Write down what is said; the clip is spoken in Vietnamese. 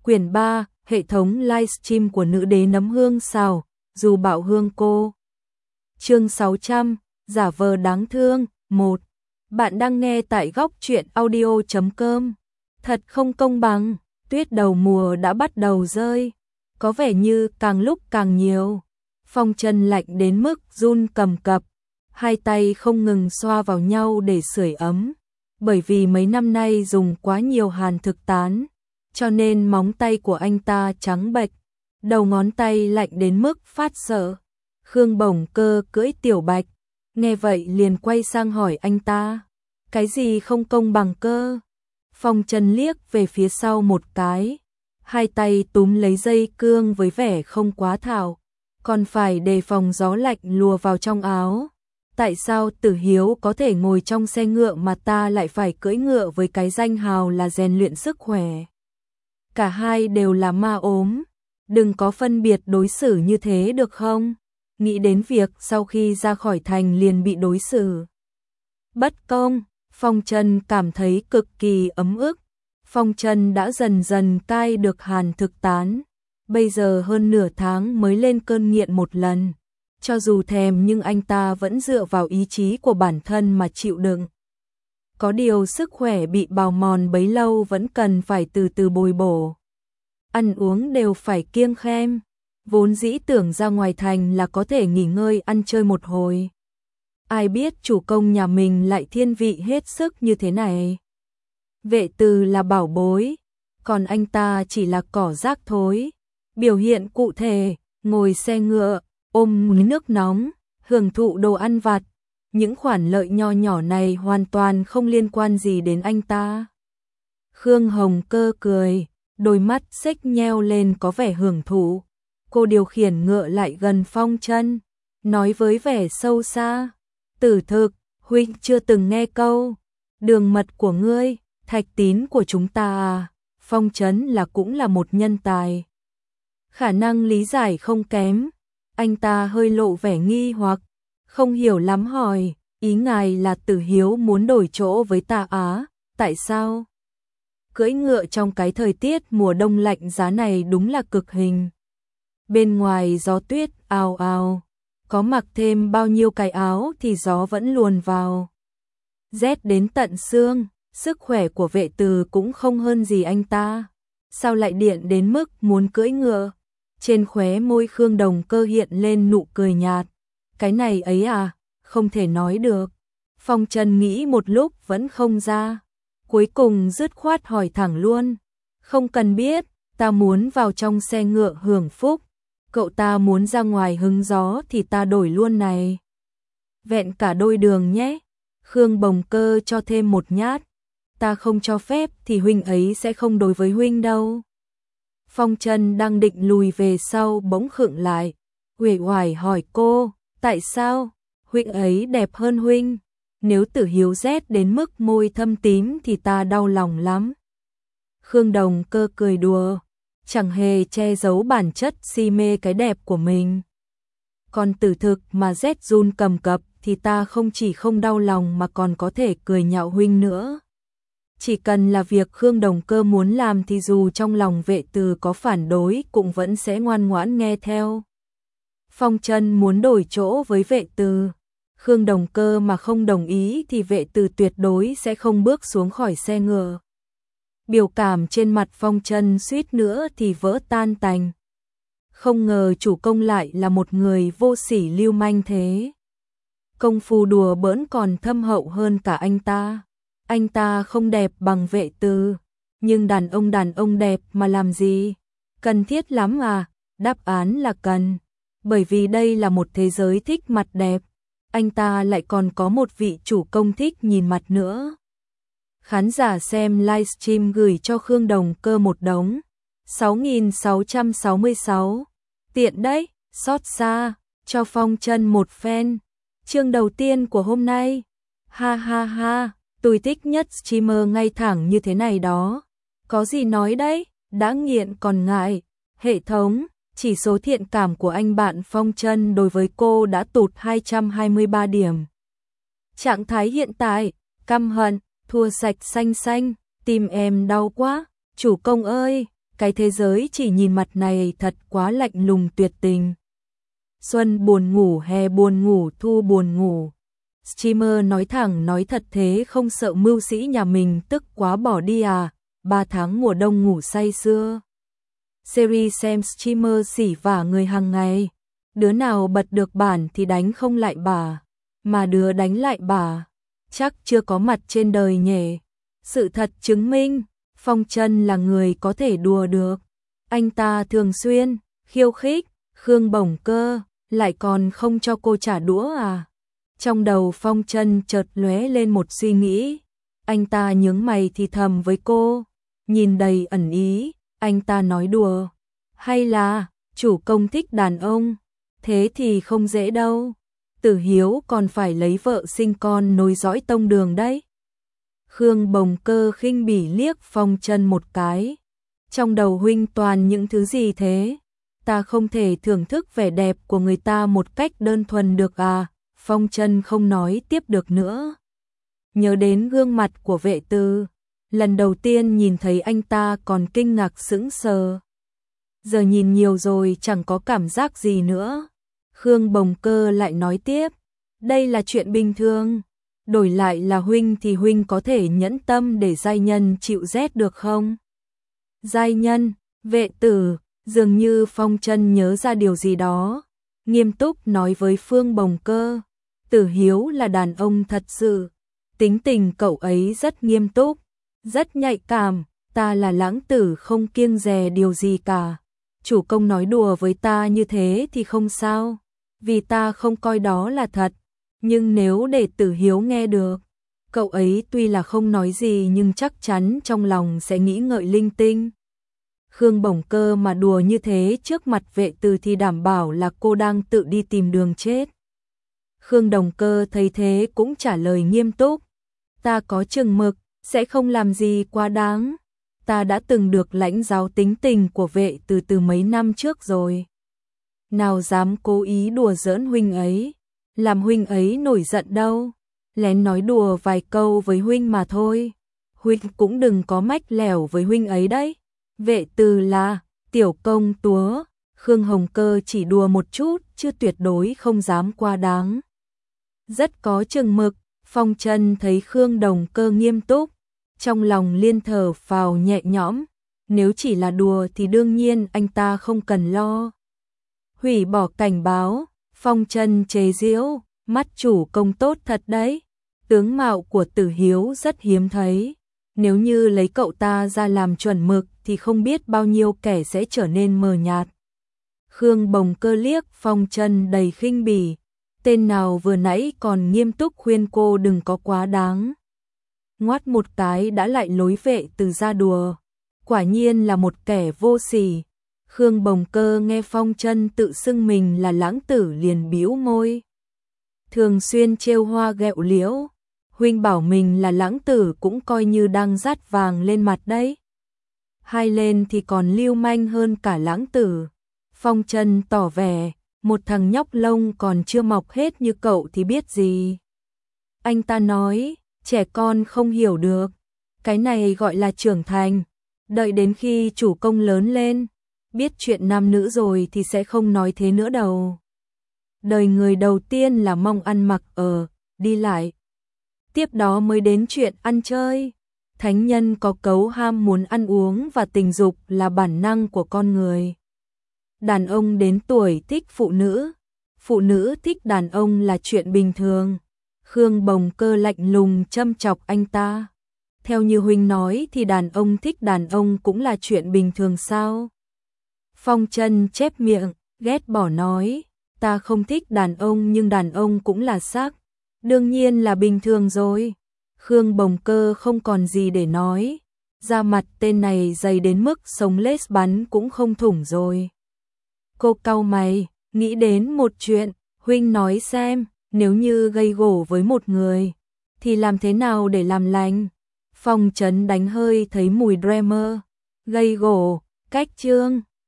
Quyển 3, hệ thống livestream của nữ đế nấm hương xào, dù bạo hương cô. Chương 600, giả vờ đáng thương, 1. Bạn đang nghe tại góc truyện audio.com. Thật không công bằng, tuyết đầu mùa đã bắt đầu rơi. Có vẻ như càng lúc càng nhiều. Phong Trần lạnh đến mức run cầm cập. Hai tay không ngừng xoa vào nhau để sưởi ấm. Bởi vì mấy năm nay dùng quá nhiều hàn thực tán, cho nên móng tay của anh ta trắng bệch, đầu ngón tay lạnh đến mức phát sợ. Khương Bổng Cơ cưỡi Tiểu Bạch, nghe vậy liền quay sang hỏi anh ta, cái gì không công bằng cơ? Phong Trần liếc về phía sau một cái, hai tay túm lấy dây cương với vẻ không quá thạo, còn phải đề phòng gió lạnh lùa vào trong áo. Tại sao Tử Hiếu có thể ngồi trong xe ngựa mà ta lại phải cưỡi ngựa với cái danh hào là rèn luyện sức khỏe? Cả hai đều là ma ốm, đừng có phân biệt đối xử như thế được không? Nghĩ đến việc sau khi ra khỏi thành liền bị đối xử bất công, Phong Trần cảm thấy cực kỳ ấm ức. Phong Trần đã dần dần cai được hàn thực tán, bây giờ hơn nửa tháng mới lên cơn nghiện một lần. Cho dù thèm nhưng anh ta vẫn dựa vào ý chí của bản thân mà chịu đựng. Có điều sức khỏe bị bào mòn bấy lâu vẫn cần phải từ từ bồi bổ. Ăn uống đều phải kiêng khem, vốn dĩ tưởng ra ngoài thành là có thể nghỉ ngơi ăn chơi một hồi. Ai biết chủ công nhà mình lại thiên vị hết sức như thế này. Vệ Từ là bảo bối, còn anh ta chỉ là cỏ rác thối. Biểu hiện cụ thể, ngồi xe ngựa, ôm nước nóng, hưởng thụ đồ ăn vặt. Những khoản lợi nho nhỏ này hoàn toàn không liên quan gì đến anh ta. Khương Hồng Cơ cười, đôi mắt xếch nheo lên có vẻ hưởng thụ. Cô điều khiển ngựa lại gần Phong Trần, nói với vẻ sâu xa, Tử thực, huynh chưa từng nghe câu đường mật của ngươi, thạch tín của chúng ta à? Phong Trần là cũng là một nhân tài, khả năng lý giải không kém. Anh ta hơi lộ vẻ nghi hoặc, không hiểu lắm hỏi, ý ngài là Tử Hiếu muốn đổi chỗ với ta á, tại sao? Cưỡi ngựa trong cái thời tiết mùa đông lạnh giá này đúng là cực hình. Bên ngoài gió tuyết ào ào, có mặc thêm bao nhiêu cái áo thì gió vẫn luồn vào. Rét đến tận xương, sức khỏe của Vệ Từ cũng không hơn gì anh ta. Sao lại điện đến mức muốn cưỡi ngựa? Trên khóe môi Khương Đồng Cơ hiện lên nụ cười nhạt. Cái này ấy à, không thể nói được. Phong Trần nghĩ một lúc vẫn không ra. Cuối cùng dứt khoát hỏi thẳng luôn. Không cần biết, ta muốn vào trong xe ngựa hưởng phúc. Cậu ta muốn ra ngoài hứng gió thì ta đổi luôn này. Vẹn cả đôi đường nhé. Khương Bồng Cơ cho thêm một nhát. Ta không cho phép thì huynh ấy sẽ không đối với huynh đâu. Phong Trần đang định lùi về sau bỗng khựng lại, uể oải hỏi cô, tại sao? Huynh ấy đẹp hơn huynh, nếu Tử Hiếu rét đến mức môi thâm tím thì ta đau lòng lắm. Khương Đồng Cơ cười đùa, chẳng hề che giấu bản chất si mê cái đẹp của mình. Còn Tử thực mà rét run cầm cập thì ta không chỉ không đau lòng mà còn có thể cười nhạo huynh nữa. Chỉ cần là việc Khương Đồng Cơ muốn làm thì dù trong lòng Vệ Từ có phản đối cũng vẫn sẽ ngoan ngoãn nghe theo. Phong Trần muốn đổi chỗ với Vệ Từ. Khương Đồng Cơ mà không đồng ý thì Vệ Từ tuyệt đối sẽ không bước xuống khỏi xe ngựa. Biểu cảm trên mặt Phong Trần suýt nữa thì vỡ tan tành. Không ngờ chủ công lại là một người vô sỉ lưu manh thế. Công phu đùa bỡn còn thâm hậu hơn cả anh ta. Anh ta không đẹp bằng Vệ Từ, nhưng đàn ông đẹp mà làm gì? Cần thiết lắm à? Đáp án là cần, bởi vì đây là một thế giới thích mặt đẹp. Anh ta lại còn có một vị chủ công thích nhìn mặt nữa. Khán giả xem livestream gửi cho Khương Đồng Cơ một đống 6.666. Tiện đấy, xót xa, cho Phong Trần một fan. Chương đầu tiên của hôm nay. Ha ha ha. Tôi thích nhất streamer ngay thẳng như thế này đó. Có gì nói đấy, đã nghiện còn ngại. Hệ thống, chỉ số thiện cảm của anh bạn Phong Trần đối với cô đã tụt 223 điểm. Trạng thái hiện tại, căm hận, thua sạch xanh xanh, tim em đau quá. Chủ công ơi, cái thế giới chỉ nhìn mặt này thật quá lạnh lùng tuyệt tình. Xuân buồn ngủ, hè buồn ngủ, thu buồn ngủ. Streamer nói thẳng nói thật thế không sợ mưu sĩ nhà mình tức quá bỏ đi à, 3 tháng mùa đông ngủ say sưa. Series xem streamer xỉ vả người hàng ngày, đứa nào bật được bản thì đánh không lại bà, mà đứa đánh lại bà, chắc chưa có mặt trên đời nhỉ. Sự thật chứng minh, Phong Trân là người có thể đùa được. Anh ta thường xuyên khiêu khích Khương Bổng Cơ, lại còn không cho cô trả đũa à? Trong đầu Phong Trân chợt lóe lên một suy nghĩ. Anh ta nhướng mày thì thầm với cô, nhìn đầy ẩn ý. Anh ta nói đùa, hay là chủ công thích đàn ông? Thế thì không dễ đâu. Tử Hiếu còn phải lấy vợ sinh con nối dõi tông đường đấy. Khương Bồng Cơ khinh bỉ liếc Phong Trân một cái. Trong đầu huynh toàn những thứ gì thế? Ta không thể thưởng thức vẻ đẹp của người ta một cách đơn thuần được à? Phong Trân không nói tiếp được nữa. Nhớ đến gương mặt của Vệ Từ, lần đầu tiên nhìn thấy anh ta còn kinh ngạc sững sờ. Giờ nhìn nhiều rồi chẳng có cảm giác gì nữa. Khương Bồng Cơ lại nói tiếp, đây là chuyện bình thường. Đổi lại là huynh thì huynh có thể nhẫn tâm để giai nhân chịu rét được không? Giai nhân, Vệ Tử, dường như Phong Trân nhớ ra điều gì đó, nghiêm túc nói với Phương Bồng Cơ, Tử Hiếu là đàn ông thật sự, tính tình cậu ấy rất nghiêm túc, rất nhạy cảm, ta là lãng tử không kiêng dè điều gì cả. Chủ công nói đùa với ta như thế thì không sao, vì ta không coi đó là thật, nhưng nếu để Tử Hiếu nghe được, cậu ấy tuy là không nói gì nhưng chắc chắn trong lòng sẽ nghĩ ngợi linh tinh. Khương Bổng Cơ mà đùa như thế trước mặt Vệ Từ thì đảm bảo là cô đang tự đi tìm đường chết. Khương Đồng Cơ thấy thế cũng trả lời nghiêm túc, ta có chừng mực, sẽ không làm gì quá đáng. Ta đã từng được lãnh giáo tính tình của Vệ Từ từ mấy năm trước rồi. Nào dám cố ý đùa giỡn huynh ấy, làm huynh ấy nổi giận đâu. Lén nói đùa vài câu với huynh mà thôi. Huynh cũng đừng có mách lẻo với huynh ấy đấy. Vệ Từ là tiểu công túa, Khương Hồng Cơ chỉ đùa một chút chứ tuyệt đối không dám quá đáng. Rất có chừng mực. Phong Trân thấy Khương Đồng Cơ nghiêm túc, trong lòng liên thở phào nhẹ nhõm, nếu chỉ là đùa thì đương nhiên anh ta không cần lo. Hủy bỏ cảnh báo, Phong Trân chế giễu, mắt chủ công tốt thật đấy, tướng mạo của Tử Hiếu rất hiếm thấy, nếu như lấy cậu ta ra làm chuẩn mực thì không biết bao nhiêu kẻ sẽ trở nên mờ nhạt. Khương Bồng Cơ liếc Phong Trân đầy khinh bỉ, tên nào vừa nãy còn nghiêm túc khuyên cô đừng có quá đáng. Ngoát một cái đã lại lối Vệ Từ ra đùa, quả nhiên là một kẻ vô sỉ. Khương Bồng Cơ nghe Phong Trân tự xưng mình là lãng tử liền bĩu môi. Thường xuyên trêu hoa ghẹo liễu, huynh bảo mình là lãng tử cũng coi như đang dát vàng lên mặt đấy. Hai lên thì còn lưu manh hơn cả lãng tử. Phong Trân tỏ vẻ, một thằng nhóc lông còn chưa mọc hết như cậu thì biết gì. Anh ta nói, trẻ con không hiểu được, cái này gọi là trưởng thành, đợi đến khi chủ công lớn lên, biết chuyện nam nữ rồi thì sẽ không nói thế nữa đâu. Đời người đầu tiên là mong ăn mặc ở, đi lại. Tiếp đó mới đến chuyện ăn chơi. Thánh nhân có cấu ham muốn ăn uống và tình dục là bản năng của con người. Đàn ông đến tuổi thích phụ nữ thích đàn ông là chuyện bình thường. Khương Bồng Cơ lạnh lùng châm chọc anh ta. Theo như huynh nói thì đàn ông thích đàn ông cũng là chuyện bình thường sao? Phong Trân chép miệng, ghét bỏ nói, ta không thích đàn ông nhưng đàn ông cũng là xác, đương nhiên là bình thường rồi. Khương Bồng Cơ không còn gì để nói, da mặt tên này dày đến mức sống lết bắn cũng không thủng rồi. Cô cau mày, nghĩ đến một chuyện, huynh nói xem, nếu như gây gổ với một người, thì làm thế nào để làm lành? Phong Trấn đánh hơi thấy mùi Dreamer, gây gổ, cách chương.